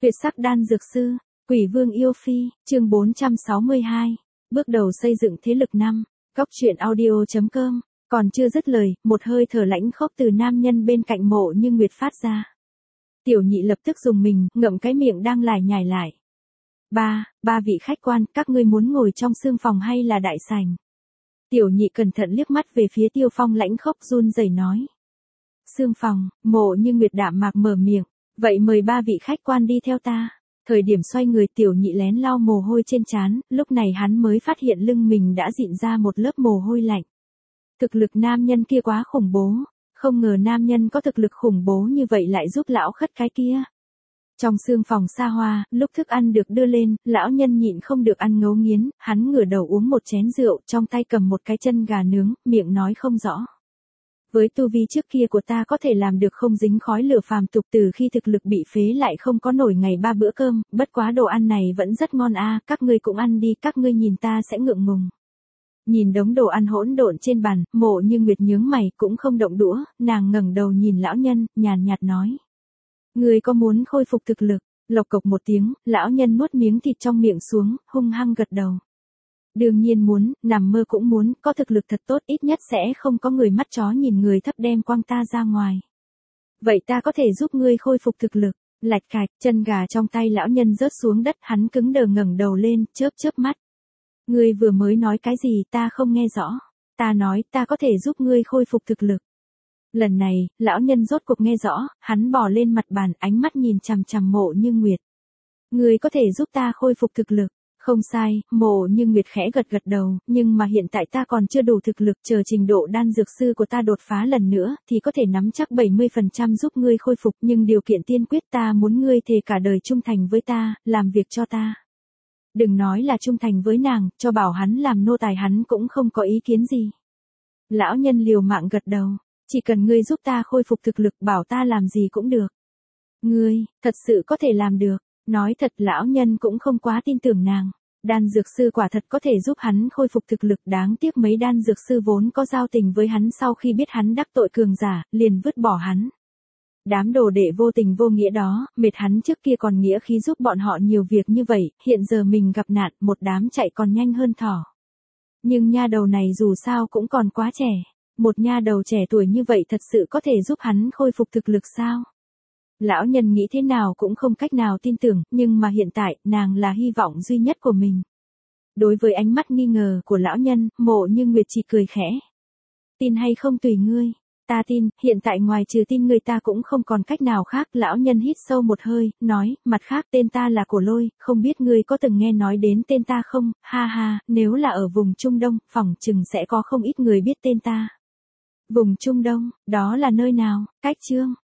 Tuyệt sắc đan dược sư, Quỷ Vương yêu phi, chương 462. Bước đầu xây dựng thế lực 5. Góc truyện audio.com. Còn chưa dứt lời, một hơi thở lãnh khốc từ nam nhân bên cạnh Mộ Như Nguyệt phát ra. Tiểu Nhị lập tức dùng mình, ngậm cái miệng đang lải nhải lại. Ba vị khách quan, các ngươi muốn ngồi trong sương phòng hay là đại sảnh? Tiểu Nhị cẩn thận liếc mắt về phía Tiêu Phong lãnh khốc run rẩy nói. Sương phòng, Mộ Như Nguyệt đạm mạc mở miệng. Vậy mời ba vị khách quan đi theo ta. Thời điểm xoay người Tiểu Nhị lén lau mồ hôi trên trán, lúc này hắn mới phát hiện lưng mình đã dịn ra một lớp mồ hôi lạnh. Thực lực nam nhân kia quá khủng bố, không ngờ nam nhân có thực lực khủng bố như vậy lại giúp lão khất cái kia. Trong sương phòng xa hoa, lúc thức ăn được đưa lên, lão nhân nhịn không được ăn ngấu nghiến, hắn ngửa đầu uống một chén rượu, trong tay cầm một cái chân gà nướng, miệng nói không rõ. Với tu vi trước kia của ta có thể làm được không dính khói lửa phàm tục, từ khi thực lực bị phế lại không có nổi ngày 3 bữa cơm, bất quá đồ ăn này vẫn rất ngon a, các ngươi cũng ăn đi, các ngươi nhìn ta sẽ ngượng ngùng. Nhìn đống đồ ăn hỗn độn trên bàn, Mộ Như Nguyệt nhướng mày cũng không động đũa, nàng ngẩng đầu nhìn lão nhân, nhàn nhạt nói. Ngươi có muốn khôi phục thực lực? Lộc cộc một tiếng, lão nhân nuốt miếng thịt trong miệng xuống, hung hăng gật đầu. Đương nhiên muốn, nằm mơ cũng muốn, có thực lực thật tốt ít nhất sẽ không có người mắt chó nhìn người thấp đem quăng ta ra ngoài. Vậy ta có thể giúp ngươi khôi phục thực lực. Lạch cạch, chân gà trong tay lão nhân rớt xuống đất, hắn cứng đờ ngẩng đầu lên, chớp chớp mắt. Ngươi vừa mới nói cái gì ta không nghe rõ. Ta nói ta có thể giúp ngươi khôi phục thực lực. Lần này, lão nhân rốt cuộc nghe rõ, hắn bò lên mặt bàn, ánh mắt nhìn chằm chằm Mộ Như Nguyệt. Ngươi có thể giúp ta khôi phục thực lực. Không sai, Mộ Như Nguyệt khẽ gật gật đầu, nhưng mà hiện tại ta còn chưa đủ thực lực, chờ trình độ đan dược sư của ta đột phá lần nữa, thì có thể nắm chắc 70% giúp ngươi khôi phục, nhưng điều kiện tiên quyết ta muốn ngươi thề cả đời trung thành với ta, làm việc cho ta. Đừng nói là trung thành với nàng, cho bảo hắn làm nô tài hắn cũng không có ý kiến gì. Lão nhân liều mạng gật đầu, chỉ cần ngươi giúp ta khôi phục thực lực, bảo ta làm gì cũng được. Ngươi, thật sự có thể làm được. Nói thật lão nhân cũng không quá tin tưởng nàng. Đan dược sư quả thật có thể giúp hắn khôi phục thực lực, đáng tiếc mấy đan dược sư vốn có giao tình với hắn sau khi biết hắn đắc tội cường giả, liền vứt bỏ hắn. Đám đồ đệ vô tình vô nghĩa đó, mệt hắn trước kia còn nghĩa khí giúp bọn họ nhiều việc như vậy, hiện giờ mình gặp nạn, một đám chạy còn nhanh hơn thỏ. Nhưng nha đầu này dù sao cũng còn quá trẻ. Một nha đầu trẻ tuổi như vậy thật sự có thể giúp hắn khôi phục thực lực sao? Lão nhân nghĩ thế nào cũng không cách nào tin tưởng, nhưng mà hiện tại, nàng là hy vọng duy nhất của mình. Đối với ánh mắt nghi ngờ của lão nhân, Mộ Như Nguyệt chỉ cười khẽ. Tin hay không tùy ngươi. Ta tin, hiện tại ngoài trừ tin ngươi ta cũng không còn cách nào khác. Lão nhân hít sâu một hơi, nói, mặt khác tên ta là Cổ Lôi, không biết ngươi có từng nghe nói đến tên ta không? Ha ha, nếu là ở vùng Trung Đông, phỏng chừng sẽ có không ít người biết tên ta. Vùng Trung Đông, đó là nơi nào? Cách Chương.